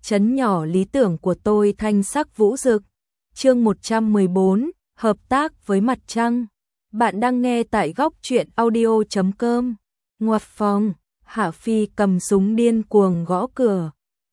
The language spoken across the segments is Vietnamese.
trấn nhỏ lý tưởng của tôi thanh sắc vũ rực. Chương 114, hợp tác với mặt trăng. Bạn đang nghe tại góc truyện audio.com. Ngoặt phòng, Hạ Phi cầm súng điên cuồng gõ cửa,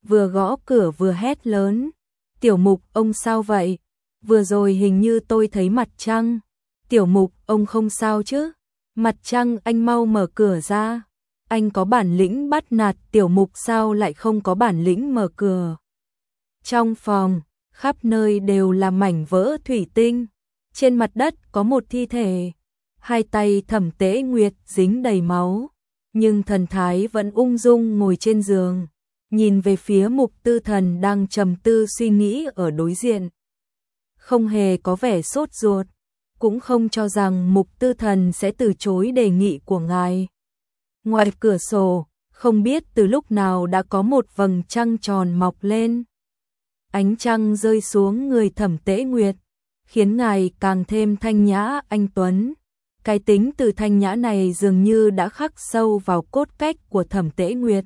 vừa hét lớn. Tiểu Mục, ông sao vậy? Vừa rồi hình như tôi thấy mặt trăng. Tiểu Mục, ông không sao chứ? Mặt trăng, anh mau mở cửa ra. Anh có bản lĩnh bắt nạt Tiểu Mục sao lại không có bản lĩnh mở cửa? Trong phòng, khắp nơi đều là mảnh vỡ thủy tinh. Trên mặt đất có một thi thể. Hai tay Thẩm Tế Nguyệt dính đầy máu, nhưng thần thái vẫn ung dung ngồi trên giường, nhìn về phía Mục Tư Thần đang trầm tư suy nghĩ ở đối diện. Không hề có vẻ sốt ruột, cũng không cho rằng Mục Tư Thần sẽ từ chối đề nghị của ngài. Ngoài cửa sổ, không biết từ lúc nào đã có một vầng trăng tròn mọc lên. Ánh trăng rơi xuống người Thẩm Tế Nguyệt, khiến ngài càng thêm thanh nhã anh tuấn. Cái tính từ thanh nhã này dường như đã khắc sâu vào cốt cách của Thẩm Tế Nguyệt.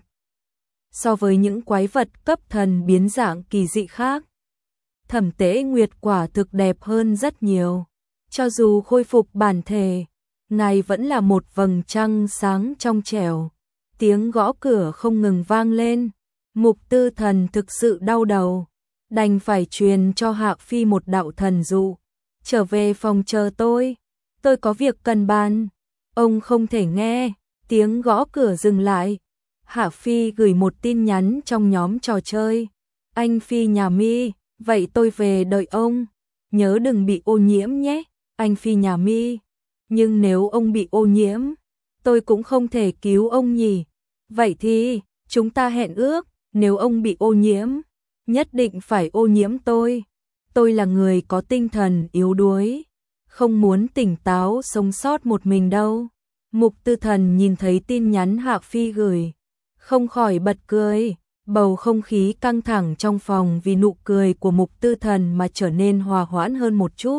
So với những quái vật cấp thần biến dạng kỳ dị khác, Thẩm Tế Nguyệt quả thực đẹp hơn rất nhiều. Cho dù khôi phục bản thể, ngài vẫn là một vầng trăng sáng trong trẻo. Tiếng gõ cửa không ngừng vang lên. Mục Tư Thần thực sự đau đầu, đành phải truyền cho Hạ Phi một đạo thần dụ. Trở về phòng chờ tôi có việc cần bàn. Ông không thể nghe, tiếng gõ cửa dừng lại. Hạ Phi gửi một tin nhắn trong nhóm trò chơi. Anh Phi nhà mi, vậy tôi về đợi ông. Nhớ đừng bị ô nhiễm nhé, anh Phi nhà mi. Nhưng nếu ông bị ô nhiễm, tôi cũng không thể cứu ông nhỉ. Vậy thì, chúng ta hẹn ước, nếu ông bị ô nhiễm, nhất định phải ô nhiễm tôi. Tôi là người có tinh thần yếu đuối, không muốn tỉnh táo sống sót một mình đâu. Mục Tư Thần nhìn thấy tin nhắn Hạ Phi gửi, không khỏi bật cười. Bầu không khí căng thẳng trong phòng vì nụ cười của Mục Tư Thần mà trở nên hòa hoãn hơn một chút.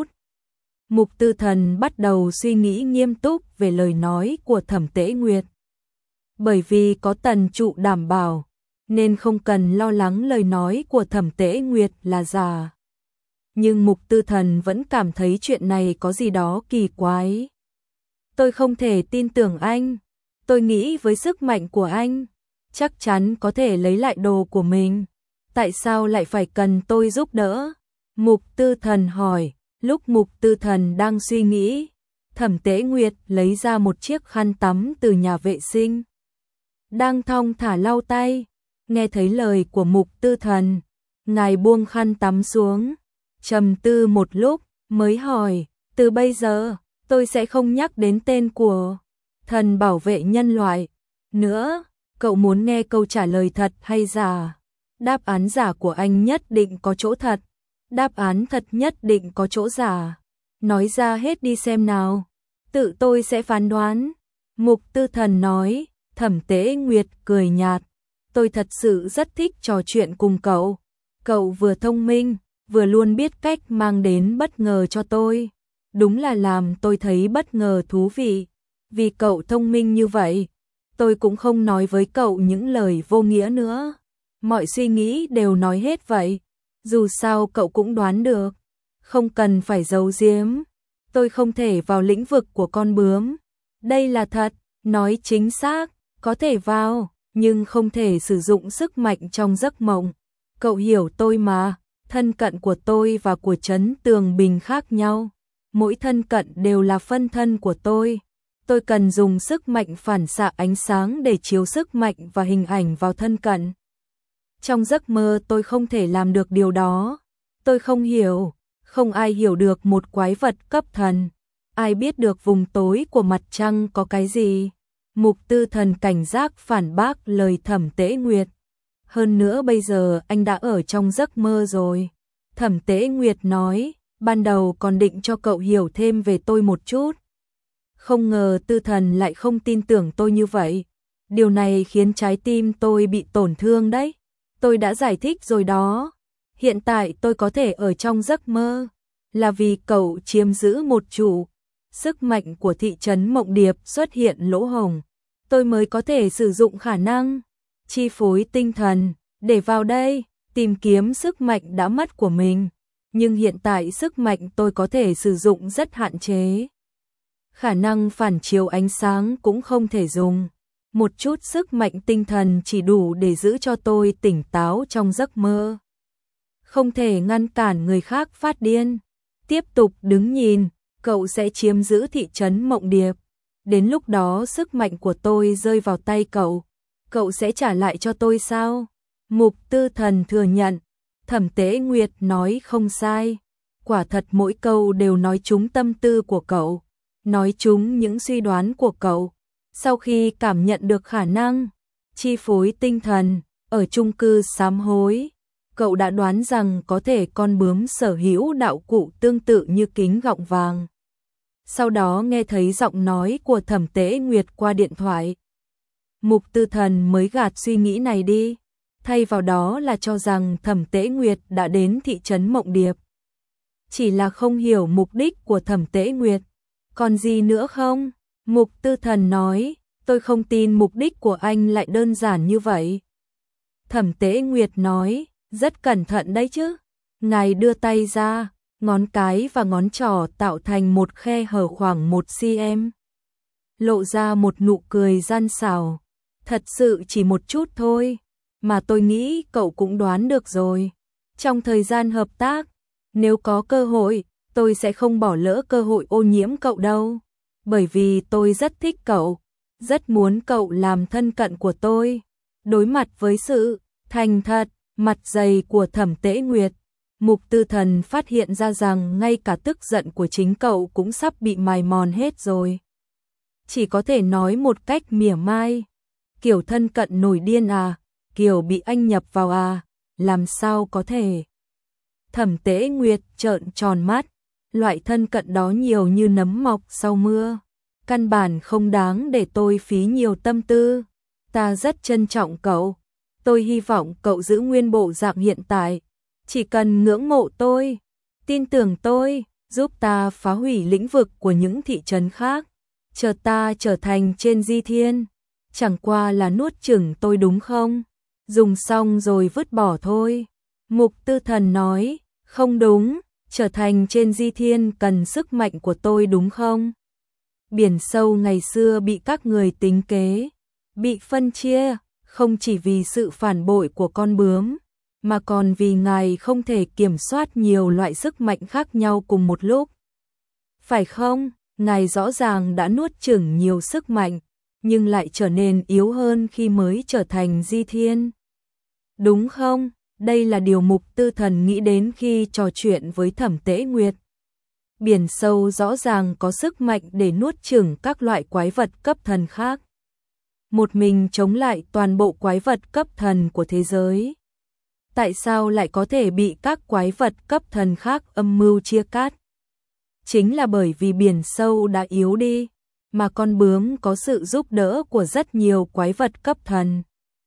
Mục Tư Thần bắt đầu suy nghĩ nghiêm túc về lời nói của Thẩm Tế Nguyệt. Bởi vì có Tần Trụ đảm bảo, nên không cần lo lắng lời nói của Thẩm Tế Nguyệt là giả. Nhưng Mục Tư Thần vẫn cảm thấy chuyện này có gì đó kỳ quái. Tôi không thể tin tưởng anh. Tôi nghĩ với sức mạnh của anh, chắc chắn có thể lấy lại đồ của mình. Tại sao lại phải cần tôi giúp đỡ? Mục Tư Thần hỏi. Lúc Mục Tư Thần đang suy nghĩ, Thẩm Tế Nguyệt lấy ra một chiếc khăn tắm từ nhà vệ sinh, đang thong thả lau tay. Nghe thấy lời của Mục Tư Thần, ngài buông khăn tắm xuống, trầm tư một lúc mới hỏi, từ bây giờ tôi sẽ không nhắc đến tên của thần bảo vệ nhân loại nữa. Cậu muốn nghe câu trả lời thật hay giả? Đáp án giả của anh nhất định có chỗ thật, đáp án thật nhất định có chỗ giả. Nói ra hết đi xem nào, tự tôi sẽ phán đoán. Mục Tư Thần nói. Thẩm Tế Nguyệt cười nhạt, tôi thật sự rất thích trò chuyện cùng cậu. Cậu vừa thông minh, vừa luôn biết cách mang đến bất ngờ cho tôi. Đúng là làm tôi thấy bất ngờ thú vị. Vì cậu thông minh như vậy, tôi cũng không nói với cậu những lời vô nghĩa nữa. Mọi suy nghĩ đều nói hết vậy. Dù sao cậu cũng đoán được, không cần phải giấu giếm. Tôi không thể vào lĩnh vực của con bướm. Đây là thật, nói chính xác, có thể vào, nhưng không thể sử dụng sức mạnh trong giấc mộng. Cậu hiểu tôi mà, thân cận của tôi và của Trấn Tường Bình khác nhau. Mỗi thân cận đều là phân thân của tôi. Tôi cần dùng sức mạnh phản xạ ánh sáng để chiếu sức mạnh và hình ảnh vào thân cận. Trong giấc mơ tôi không thể làm được điều đó. Tôi không hiểu, không ai hiểu được một quái vật cấp thần. Ai biết được vùng tối của mặt trăng có cái gì? Mục Tư Thần cảnh giác phản bác lời Thẩm Tế Nguyệt. Hơn nữa bây giờ anh đã ở trong giấc mơ rồi. Thẩm Tế Nguyệt nói, ban đầu còn định cho cậu hiểu thêm về tôi một chút. Không ngờ Tư Thần lại không tin tưởng tôi như vậy. Điều này khiến trái tim tôi bị tổn thương đấy. Tôi đã giải thích rồi đó. Hiện tại tôi có thể ở trong giấc mơ, là vì cậu chiếm giữ một chủ. Sức mạnh của thị trấn Mộng Điệp xuất hiện lỗ hổng. Tôi mới có thể sử dụng khả năng chi phối tinh thần để vào đây. tìm kiếm sức mạnh đã mất của mình, nhưng hiện tại sức mạnh tôi có thể sử dụng rất hạn chế. Khả năng phản chiếu ánh sáng cũng không thể dùng. Một chút sức mạnh tinh thần chỉ đủ để giữ cho tôi tỉnh táo trong giấc mơ. Không thể ngăn cản người khác phát điên. Tiếp tục đứng nhìn, cậu sẽ chiếm giữ thị trấn Mộng Điệp. Đến lúc đó sức mạnh của tôi rơi vào tay cậu. Cậu sẽ trả lại cho tôi sao? Mục Tư Thần thừa nhận. Thẩm Tế Nguyệt nói không sai. Quả thật mỗi câu đều nói trúng tâm tư của cậu. Nói trúng những suy đoán của cậu. Sau khi cảm nhận được khả năng chi phối tinh thần ở chung cư sám hối, cậu đã đoán rằng có thể con bướm sở hữu đạo cụ tương tự như kính gọng vàng. Sau đó nghe thấy giọng nói của Thẩm Tế Nguyệt qua điện thoại. Mục Tư Thần mới gạt suy nghĩ này đi, thay vào đó là cho rằng Thẩm Tế Nguyệt đã đến thị trấn Mộng Điệp. Chỉ là không hiểu mục đích của Thẩm Tế Nguyệt. Còn gì nữa không? Mục Tư Thần nói, tôi không tin mục đích của anh lại đơn giản như vậy. Thẩm Tế Nguyệt nói, rất cẩn thận đấy chứ. Ngài đưa tay ra, ngón cái và ngón trỏ tạo thành một khe hở khoảng 1 cm. Lộ ra một nụ cười gian xảo. Thật sự chỉ một chút thôi, mà tôi nghĩ cậu cũng đoán được rồi. Trong thời gian hợp tác, nếu có cơ hội, tôi sẽ không bỏ lỡ cơ hội ô nhiễm cậu đâu. Bởi vì tôi rất thích cậu, rất muốn cậu làm thân cận của tôi. Đối mặt với sự thành thật, mặt dày của Thẩm Tế Nguyệt, Mục Tư Thần phát hiện ra rằng ngay cả tức giận của chính cậu cũng sắp bị mài mòn hết rồi. Chỉ có thể nói một cách mỉa mai, kiểu thân cận nổi điên à, kiểu bị anh nhập vào à, làm sao có thể. Thẩm Tế Nguyệt trợn tròn mắt, loại thân cận đó nhiều như nấm mọc sau mưa. Căn bản không đáng để tôi phí nhiều tâm tư. Ta rất trân trọng cậu. Tôi hy vọng cậu giữ nguyên bộ dạng hiện tại. Chỉ cần ngưỡng mộ tôi, tin tưởng tôi, giúp ta phá hủy lĩnh vực của những thị trấn khác. Chờ ta trở thành trên Di Thiên. Chẳng qua là nuốt chửng tôi đúng không? Dùng xong rồi vứt bỏ thôi. Mục Tư Thần nói, không đúng, trở thành trên Di Thiên cần sức mạnh của tôi đúng không? Biển sâu ngày xưa bị các người tính kế, bị phân chia, không chỉ vì sự phản bội của con bướm, mà còn vì ngài không thể kiểm soát nhiều loại sức mạnh khác nhau cùng một lúc. Phải không? Ngài rõ ràng đã nuốt chửng nhiều sức mạnh, nhưng lại trở nên yếu hơn khi mới trở thành Di Thiên. Đúng không? Đây là điều Mục Tư Thần nghĩ đến khi trò chuyện với Thẩm Tế Nguyệt. Biển sâu rõ ràng có sức mạnh để nuốt chửng các loại quái vật cấp thần khác. Một mình chống lại toàn bộ quái vật cấp thần của thế giới. Tại sao lại có thể bị các quái vật cấp thần khác âm mưu chia cắt? Chính là bởi vì biển sâu đã yếu đi, mà con bướm có sự giúp đỡ của rất nhiều quái vật cấp thần.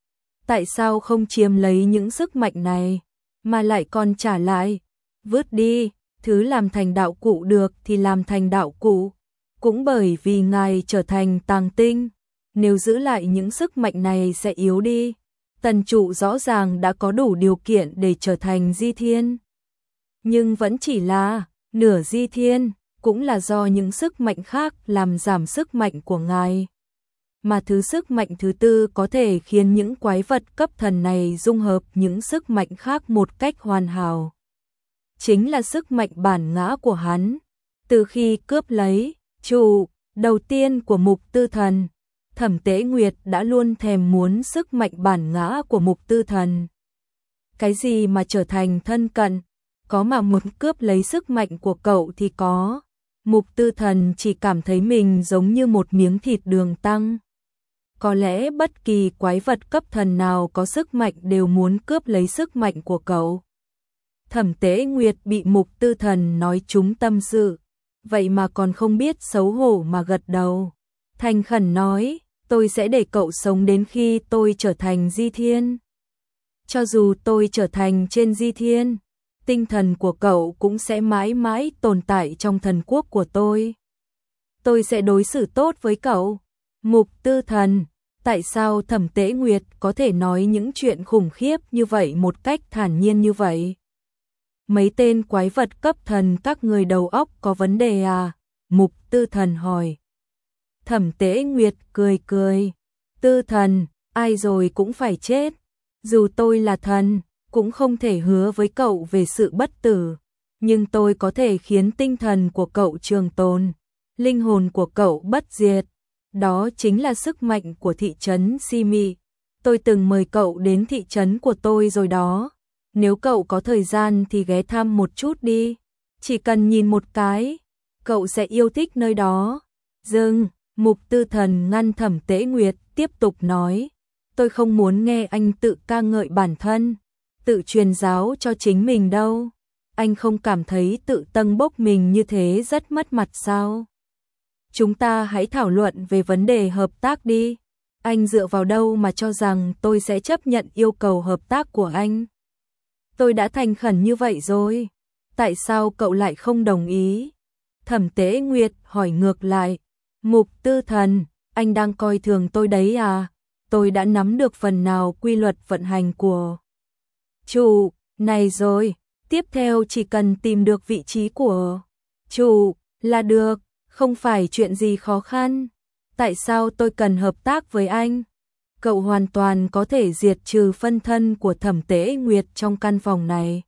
Tại sao không chiếm lấy những sức mạnh này, mà lại còn trả lại? Vứt đi, thứ làm thành đạo cụ được thì làm thành đạo cụ. Cũng bởi vì ngài trở thành tàng tinh, nếu giữ lại những sức mạnh này sẽ yếu đi. Tần trụ rõ ràng đã có đủ điều kiện để trở thành Di Thiên. Nhưng vẫn chỉ là nửa Di Thiên, cũng là do những sức mạnh khác làm giảm sức mạnh của ngài. Mà thứ sức mạnh thứ tư có thể khiến những quái vật cấp thần này dung hợp những sức mạnh khác một cách hoàn hảo. Chính là sức mạnh bản ngã của hắn. Từ khi cướp lấy trụ đầu tiên của Mục Tư Thần, Thẩm Tế Nguyệt đã luôn thèm muốn sức mạnh bản ngã của Mục Tư Thần. Cái gì mà trở thành thân cận, có mà muốn cướp lấy sức mạnh của cậu thì có. Mục Tư Thần chỉ cảm thấy mình giống như một miếng thịt đường tăng. Có lẽ bất kỳ quái vật cấp thần nào có sức mạnh đều muốn cướp lấy sức mạnh của cậu. Thẩm Tế Nguyệt bị Mục Tư Thần nói trúng tâm sự, vậy mà còn không biết xấu hổ mà gật đầu. Thành khẩn nói, tôi sẽ để cậu sống đến khi tôi trở thành Di Thiên. Cho dù tôi trở thành trên Di Thiên, tinh thần của cậu cũng sẽ mãi mãi tồn tại trong thần quốc của tôi. Tôi sẽ đối xử tốt với cậu. Mục Tư Thần, Tại sao Thẩm Tế Nguyệt có thể nói những chuyện khủng khiếp như vậy một cách thản nhiên như vậy? Mấy tên quái vật cấp thần các người đầu óc có vấn đề à? Mục Tư Thần hỏi. Thẩm Tế Nguyệt cười cười. Tư Thần, ai rồi cũng phải chết. Dù tôi là thần, cũng không thể hứa với cậu về sự bất tử. Nhưng tôi có thể khiến tinh thần của cậu trường tồn, linh hồn của cậu bất diệt. Đó chính là sức mạnh của thị trấn Simi. Tôi từng mời cậu đến thị trấn của tôi rồi đó. Nếu cậu có thời gian thì ghé thăm một chút đi. Chỉ cần nhìn một cái, cậu sẽ yêu thích nơi đó. Dừng, Mục Tư Thần ngăn Thẩm Tế Nguyệt tiếp tục nói. Tôi không muốn nghe anh tự ca ngợi bản thân, tự truyền giáo cho chính mình đâu. Anh không cảm thấy tự tâng bốc mình như thế rất mất mặt sao? Chúng ta hãy thảo luận về vấn đề hợp tác đi. Anh dựa vào đâu mà cho rằng tôi sẽ chấp nhận yêu cầu hợp tác của anh? Tôi đã thành khẩn như vậy rồi. Tại sao cậu lại không đồng ý? Thẩm Tế Nguyệt hỏi ngược lại. Mục Tư Thần, anh đang coi thường tôi đấy à? Tôi đã nắm được phần nào quy luật vận hành của chủ này rồi. Tiếp theo chỉ cần tìm được vị trí của chủ là được, không phải chuyện gì khó khăn. Tại sao tôi cần hợp tác với anh? Cậu hoàn toàn có thể diệt trừ phân thân của Thẩm Tế Nguyệt trong căn phòng này.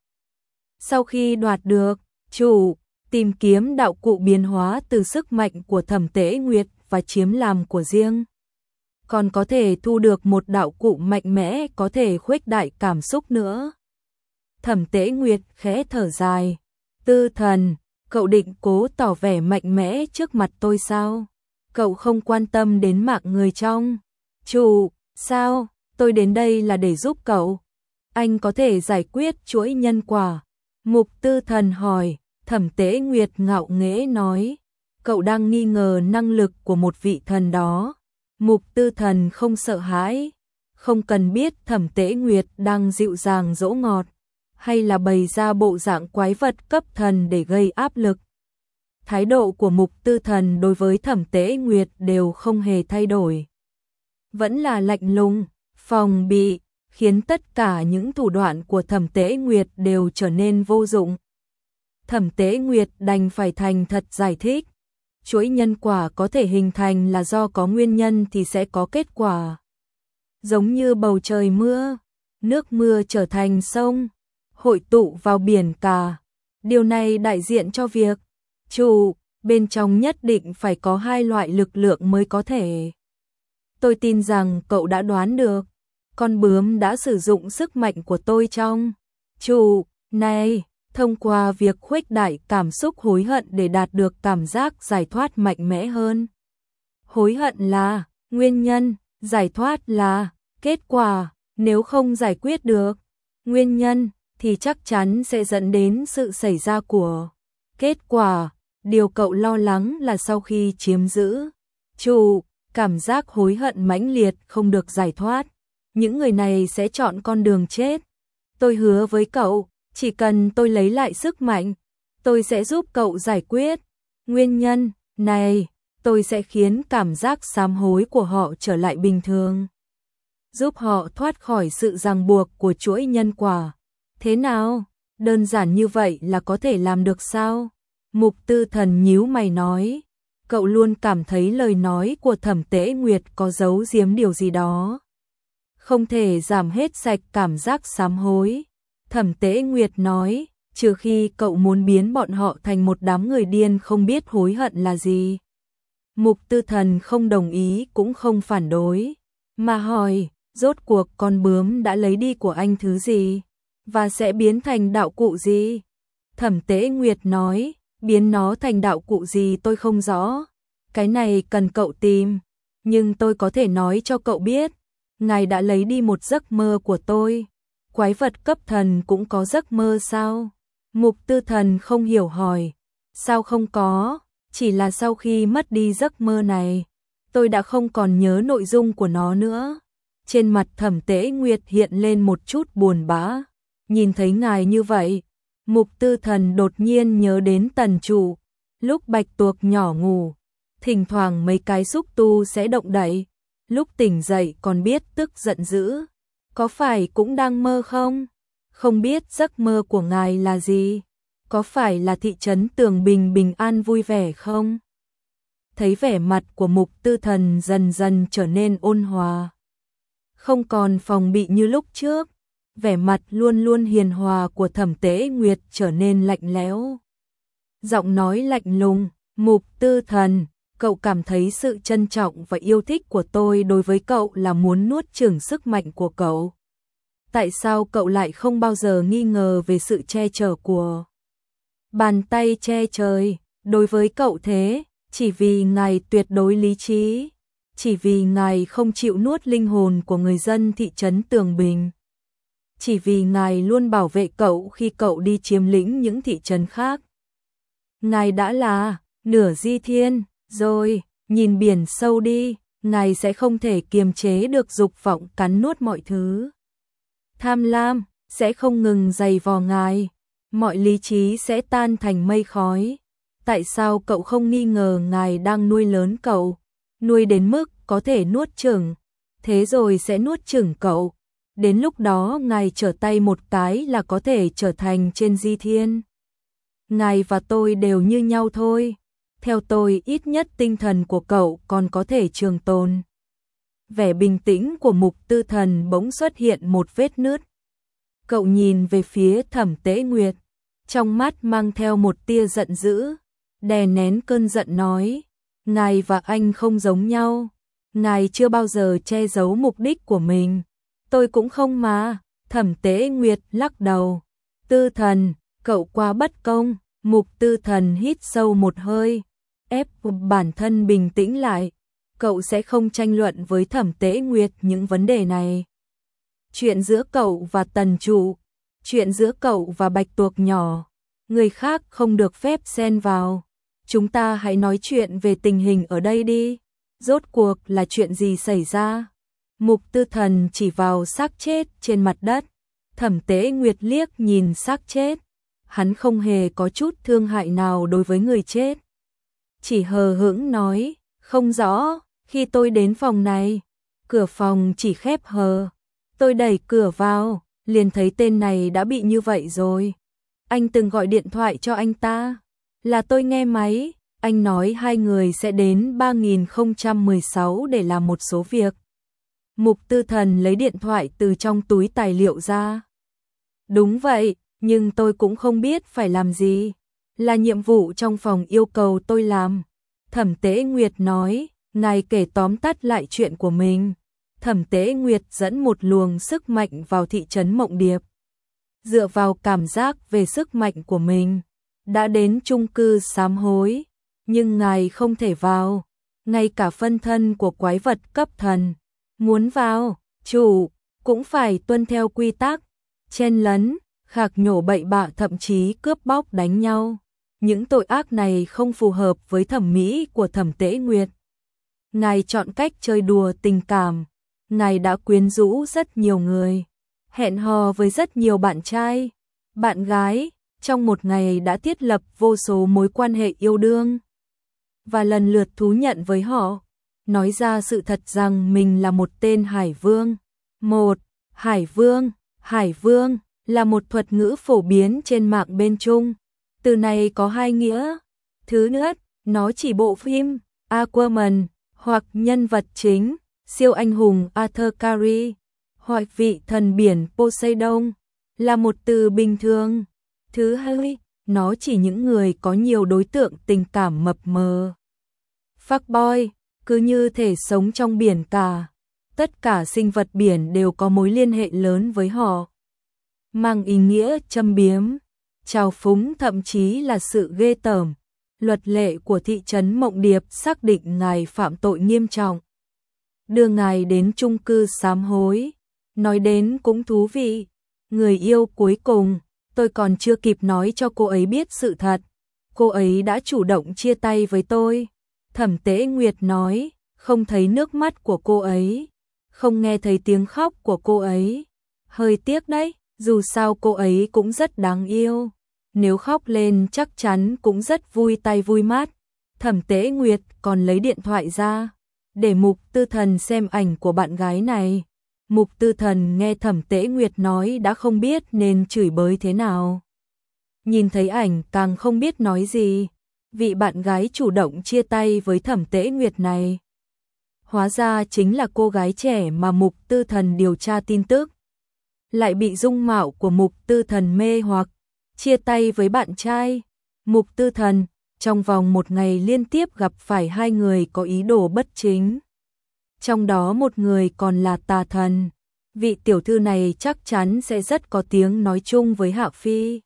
Sau khi đoạt được chủ, tìm kiếm đạo cụ biến hóa từ sức mạnh của Thẩm Tế Nguyệt và chiếm làm của riêng. Còn có thể thu được một đạo cụ mạnh mẽ có thể khuếch đại cảm xúc nữa. Thẩm Tế Nguyệt khẽ thở dài. Tư Thần, cậu định cố tỏ vẻ mạnh mẽ trước mặt tôi sao? Cậu không quan tâm đến mạng người trong chủ, sao? Tôi đến đây là để giúp cậu. Anh có thể giải quyết chuỗi nhân quả. Mục Tư Thần hỏi. Thẩm Tế Nguyệt ngạo nghễ nói. Cậu đang nghi ngờ năng lực của một vị thần đó. Mục Tư Thần không sợ hãi. Không cần biết Thẩm Tế Nguyệt đang dịu dàng dỗ ngọt, hay là bày ra bộ dạng quái vật cấp thần để gây áp lực. Thái độ của Mục Tư Thần đối với Thẩm Tế Nguyệt đều không hề thay đổi. Vẫn là lạnh lùng, phòng bị, khiến tất cả những thủ đoạn của Thẩm Tế Nguyệt đều trở nên vô dụng. Thẩm Tế Nguyệt đành phải thành thật giải thích. Chuỗi nhân quả có thể hình thành là do có nguyên nhân thì sẽ có kết quả. Giống như bầu trời mưa, nước mưa trở thành sông, hội tụ vào biển cả. Điều này đại diện cho việc chủ bên trong nhất định phải có hai loại lực lượng mới có thể. Tôi tin rằng cậu đã đoán được. Con bướm đã sử dụng sức mạnh của tôi trong chủ này, thông qua việc khuếch đại cảm xúc hối hận để đạt được cảm giác giải thoát mạnh mẽ hơn. Hối hận là nguyên nhân, giải thoát là kết quả. Nếu không giải quyết được nguyên nhân thì chắc chắn sẽ dẫn đến sự xảy ra của kết quả. Điều cậu lo lắng là sau khi chiếm giữ chủ, cảm giác hối hận mãnh liệt không được giải thoát. Những người này sẽ chọn con đường chết. Tôi hứa với cậu, chỉ cần tôi lấy lại sức mạnh, tôi sẽ giúp cậu giải quyết nguyên nhân này. Tôi sẽ khiến cảm giác sám hối của họ trở lại bình thường, giúp họ thoát khỏi sự ràng buộc của chuỗi nhân quả. Thế nào? Đơn giản như vậy là có thể làm được sao? Mục Tư Thần nhíu mày nói. Cậu luôn cảm thấy lời nói của Thẩm Tế Nguyệt có giấu giếm điều gì đó. Không thể giảm hết sạch cảm giác sám hối. Thẩm Tế Nguyệt nói, trừ khi cậu muốn biến bọn họ thành một đám người điên không biết hối hận là gì. Mục Tư Thần không đồng ý cũng không phản đối, mà hỏi, rốt cuộc con bướm đã lấy đi của anh thứ gì, và sẽ biến thành đạo cụ gì? Thẩm Tế Nguyệt nói, biến nó thành đạo cụ gì tôi không rõ. Cái này cần cậu tìm, nhưng tôi có thể nói cho cậu biết. Ngài đã lấy đi một giấc mơ của tôi. Quái vật cấp thần cũng có giấc mơ sao? Mục Tư Thần không hiểu hỏi. Sao không có? Chỉ là sau khi mất đi giấc mơ này, tôi đã không còn nhớ nội dung của nó nữa. Trên mặt Thẩm Tế Nguyệt hiện lên một chút buồn bã. Nhìn thấy ngài như vậy, Mục Tư Thần đột nhiên nhớ đến Tần Chủ. Lúc Bạch Tuộc nhỏ ngủ, thỉnh thoảng mấy cái xúc tu sẽ động đậy. lúc tỉnh dậy còn biết tức giận dữ. Có phải cũng đang mơ không? Không biết giấc mơ của ngài là gì? Có phải là thị trấn Tường Bình bình an vui vẻ không? Thấy vẻ mặt của Mục Tư Thần dần dần trở nên ôn hòa. Không còn phòng bị như lúc trước, vẻ mặt luôn luôn hiền hòa của Thẩm Tế Nguyệt trở nên lạnh lẽo. Giọng nói lạnh lùng, Mục Tư Thần, cậu cảm thấy sự trân trọng và yêu thích của tôi đối với cậu là muốn nuốt chửng sức mạnh của cậu. Tại sao cậu lại không bao giờ nghi ngờ về sự che chở của bàn tay che trời đối với cậu thế? Chỉ vì ngài tuyệt đối lý trí, chỉ vì ngài không chịu nuốt linh hồn của người dân thị trấn Tường Bình, chỉ vì ngài luôn bảo vệ cậu khi cậu đi chiếm lĩnh những thị trấn khác. Ngài đã là nửa di thiên rồi, nhìn biển sâu đi, ngài sẽ không thể kiềm chế được dục vọng cắn nuốt mọi thứ. Tham lam sẽ không ngừng giày vò ngài, mọi lý trí sẽ tan thành mây khói. Tại sao cậu không nghi ngờ ngài đang nuôi lớn cậu, nuôi đến mức có thể nuốt chửng, thế rồi sẽ nuốt chửng cậu. Đến lúc đó ngài trở tay một cái là có thể trở thành trên di thiên. Ngài và tôi đều như nhau thôi. Theo tôi ít nhất tinh thần của cậu còn có thể trường tồn. Vẻ bình tĩnh của Mục Tư Thần bỗng xuất hiện một vết nứt. Cậu nhìn về phía Thẩm Tế Nguyệt, trong mắt mang theo một tia giận dữ, đè nén cơn giận nói, ngài và anh không giống nhau, ngài chưa bao giờ che giấu mục đích của mình, tôi cũng không mà. Thẩm Tế Nguyệt lắc đầu, Tư Thần, cậu quá bất công. Mục Tư Thần hít sâu một hơi, ép bản thân bình tĩnh lại, cậu sẽ không tranh luận với Thẩm Tế Nguyệt những vấn đề này. Chuyện giữa cậu và Tần Trụ, chuyện giữa cậu và Bạch Tuộc nhỏ, người khác không được phép xen vào. Chúng ta hãy nói chuyện về tình hình ở đây đi. Rốt cuộc là chuyện gì xảy ra? Mục Tư Thần chỉ vào xác chết trên mặt đất. Thẩm Tế Nguyệt liếc nhìn xác chết. Hắn không hề có chút thương hại nào đối với người chết. Chỉ hờ hững nói, không rõ, khi tôi đến phòng này, cửa phòng chỉ khép hờ. Tôi đẩy cửa vào, liền thấy tên này đã bị như vậy rồi. Anh từng gọi điện thoại cho anh ta. Là tôi nghe máy, anh nói hai người sẽ đến 3016 để làm một số việc. Mục Tư Thần lấy điện thoại từ trong túi tài liệu ra. Đúng vậy, nhưng tôi cũng không biết phải làm gì. Là nhiệm vụ trong phòng yêu cầu tôi làm. Thẩm Tế Nguyệt nói, ngài kể tóm tắt lại chuyện của mình. Thẩm Tế Nguyệt dẫn một luồng sức mạnh vào thị trấn Mộng Điệp. Dựa vào cảm giác về sức mạnh của mình, đã đến chung cư sám hối, nhưng ngài không thể vào. Ngay cả phân thân của quái vật cấp thần, muốn vào, chủ, cũng phải tuân theo quy tắc, chen lấn, khạc nhổ bậy bạ thậm chí cướp bóc đánh nhau. Những tội ác này không phù hợp với thẩm mỹ của Thẩm Tế Nguyệt. Ngài chọn cách chơi đùa tình cảm, ngài đã quyến rũ rất nhiều người, hẹn hò với rất nhiều bạn trai, bạn gái, trong một ngày đã thiết lập vô số mối quan hệ yêu đương, và lần lượt thú nhận với họ, nói ra sự thật rằng mình là một tên Hải Vương. Hải Vương là một thuật ngữ phổ biến trên mạng bên Trung. Từ này có hai nghĩa. Thứ nhất, nó chỉ bộ phim Aquaman hoặc nhân vật chính, siêu anh hùng Arthur Curry hoặc vị thần biển Poseidon, là một từ bình thường. Thứ hai, nó chỉ những người có nhiều đối tượng tình cảm mập mờ. Fuckboy, cứ như thể sống trong biển cả. Tất cả sinh vật biển đều có mối liên hệ lớn với họ, mang ý nghĩa châm biếm, trào phúng, thậm chí là sự ghê tởm. Luật lệ của thị trấn Mộng Điệp xác định ngài phạm tội nghiêm trọng, đưa ngài đến chung cư sám hối. Nói đến cũng thú vị, người yêu cuối cùng, tôi còn chưa kịp nói cho cô ấy biết sự thật, cô ấy đã chủ động chia tay với tôi. Thẩm Tế Nguyệt nói, không thấy nước mắt của cô ấy, không nghe thấy tiếng khóc của cô ấy. Hơi tiếc đấy, dù sao cô ấy cũng rất đáng yêu. Nếu khóc lên chắc chắn cũng rất vui tay vui mắt. Thẩm Tế Nguyệt còn lấy điện thoại ra, để Mục Tư Thần xem ảnh của bạn gái này. Mục Tư Thần nghe Thẩm Tế Nguyệt nói đã không biết nên chửi bới thế nào. Nhìn thấy ảnh càng không biết nói gì. Vị bạn gái chủ động chia tay với Thẩm Tế Nguyệt này, hóa ra chính là cô gái trẻ mà Mục Tư Thần điều tra tin tức. Lại bị dung mạo của Mục Tư Thần mê hoặc, chia tay với bạn trai. Mục Tư Thần, trong vòng một ngày liên tiếp gặp phải hai người có ý đồ bất chính. Trong đó một người còn là tà thần. Vị tiểu thư này chắc chắn sẽ rất có tiếng nói chung với Hạ Phi.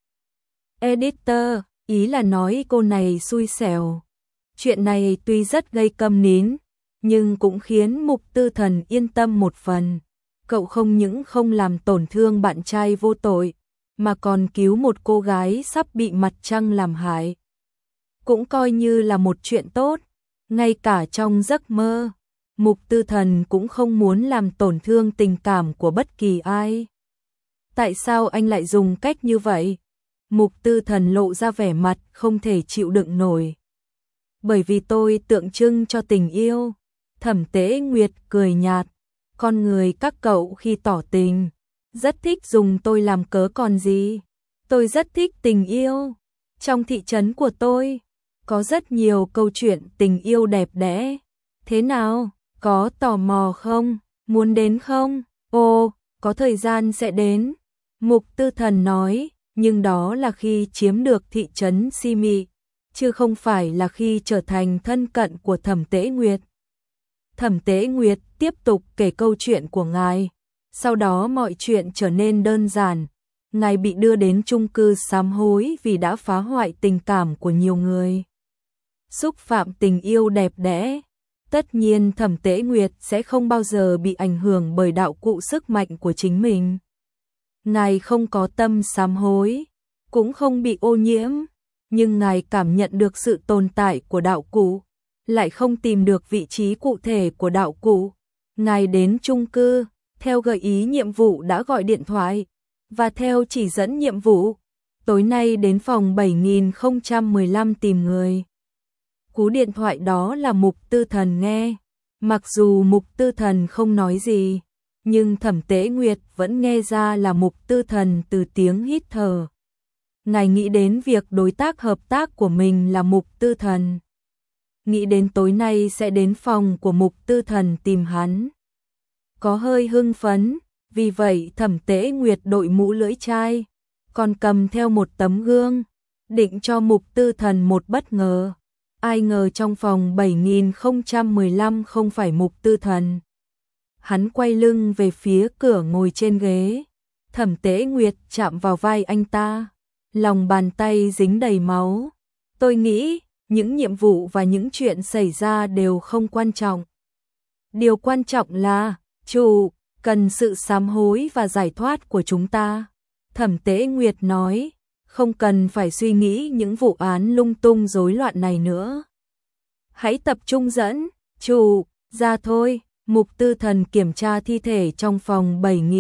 Editor, ý là nói cô này xui xẻo. Chuyện này tuy rất gây câm nín, nhưng cũng khiến Mục Tư Thần yên tâm một phần. Cậu không những không làm tổn thương bạn trai vô tội, mà còn cứu một cô gái sắp bị mặt trăng làm hại. Cũng coi như là một chuyện tốt. Ngay cả trong giấc mơ, Mục Tư Thần cũng không muốn làm tổn thương tình cảm của bất kỳ ai. Tại sao anh lại dùng cách như vậy? Mục Tư Thần lộ ra vẻ mặt không thể chịu đựng nổi. Bởi vì tôi tượng trưng cho tình yêu. Thẩm Tế Nguyệt cười nhạt. Con người các cậu khi tỏ tình, rất thích dùng tôi làm cớ còn gì. Tôi rất thích tình yêu. Trong thị trấn của tôi, có rất nhiều câu chuyện tình yêu đẹp đẽ. Thế nào, có tò mò không? Muốn đến không? Ồ, có thời gian sẽ đến. Mục Tư Thần nói, nhưng đó là khi chiếm được thị trấn Si Mị, chứ không phải là khi trở thành thân cận của Thẩm Tế Nguyệt. Thẩm Tế Nguyệt tiếp tục kể câu chuyện của ngài. Sau đó mọi chuyện trở nên đơn giản. Ngài bị đưa đến chung cư sám hối vì đã phá hoại tình cảm của nhiều người, xúc phạm tình yêu đẹp đẽ. Tất nhiên Thẩm Tế Nguyệt sẽ không bao giờ bị ảnh hưởng bởi đạo cụ sức mạnh của chính mình. Ngài không có tâm sám hối, cũng không bị ô nhiễm, nhưng ngài cảm nhận được sự tồn tại của đạo cụ, lại không tìm được vị trí cụ thể của đạo cụ. Ngài đến chung cư, theo gợi ý nhiệm vụ đã gọi điện thoại, và theo chỉ dẫn nhiệm vụ, tối nay đến phòng 7015 tìm người. Cú điện thoại đó là Mục Tư Thần nghe. Mặc dù Mục Tư Thần không nói gì, nhưng Thẩm Tế Nguyệt vẫn nghe ra là Mục Tư Thần từ tiếng hít thở. Ngài nghĩ đến việc đối tác hợp tác của mình là Mục Tư Thần. Nghĩ đến tối nay sẽ đến phòng của Mục Tư Thần tìm hắn. Có hơi hưng phấn, vì vậy Thẩm Tế Nguyệt đội mũ lưỡi chai, còn cầm theo một tấm gương, định cho Mục Tư Thần một bất ngờ. Ai ngờ trong phòng 7015 không phải Mục Tư Thần. Hắn quay lưng về phía cửa ngồi trên ghế. Thẩm Tế Nguyệt chạm vào vai anh ta, lòng bàn tay dính đầy máu. Tôi nghĩ, những nhiệm vụ và những chuyện xảy ra đều không quan trọng. Điều quan trọng là, chủ, cần sự sám hối và giải thoát của chúng ta. Thẩm Tế Nguyệt nói, không cần phải suy nghĩ những vụ án lung tung rối loạn này nữa. Hãy tập trung dẫn, chủ, ra thôi. Mục Tư Thần kiểm tra thi thể trong phòng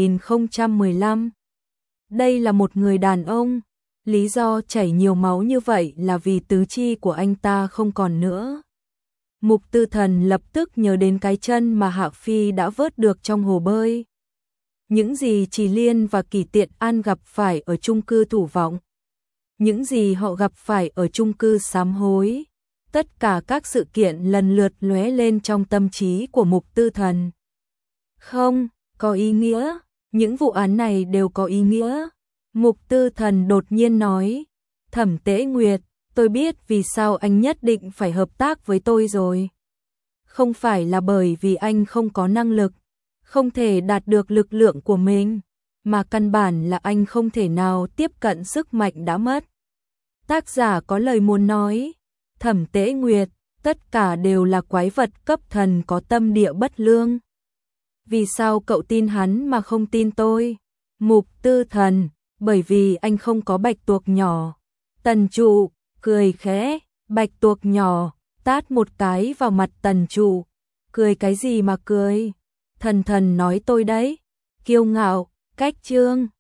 7015. Đây là một người đàn ông. Lý do chảy nhiều máu như vậy là vì tứ chi của anh ta không còn nữa. Mục Tư Thần lập tức nhớ đến cái chân mà Hạ Phi đã vớt được trong hồ bơi. Những gì Trì Liên và Kỷ Tiện An gặp phải ở chung cư Thủ Vọng. Những gì họ gặp phải ở chung cư Sám Hối. Tất cả các sự kiện lần lượt lóe lên trong tâm trí của Mục Tư Thần. Không, có ý nghĩa. Những vụ án này đều có ý nghĩa. Mục Tư Thần đột nhiên nói. Thẩm Tế Nguyệt, tôi biết vì sao anh nhất định phải hợp tác với tôi rồi. Không phải là bởi vì anh không có năng lực, không thể đạt được lực lượng của mình, mà căn bản là anh không thể nào tiếp cận sức mạnh đã mất. Tác giả có lời muốn nói. Thẩm Tế Nguyệt, tất cả đều là quái vật cấp thần có tâm địa bất lương. Vì sao cậu tin hắn mà không tin tôi? Mục Tư Thần, bởi vì anh không có bạch tuộc nhỏ. Tần Trụ, cười khẽ, bạch tuộc nhỏ, tát một cái vào mặt Tần Trụ. Cười cái gì mà cười? Thần thần nói tôi đấy. Kiêu ngạo, cách trương.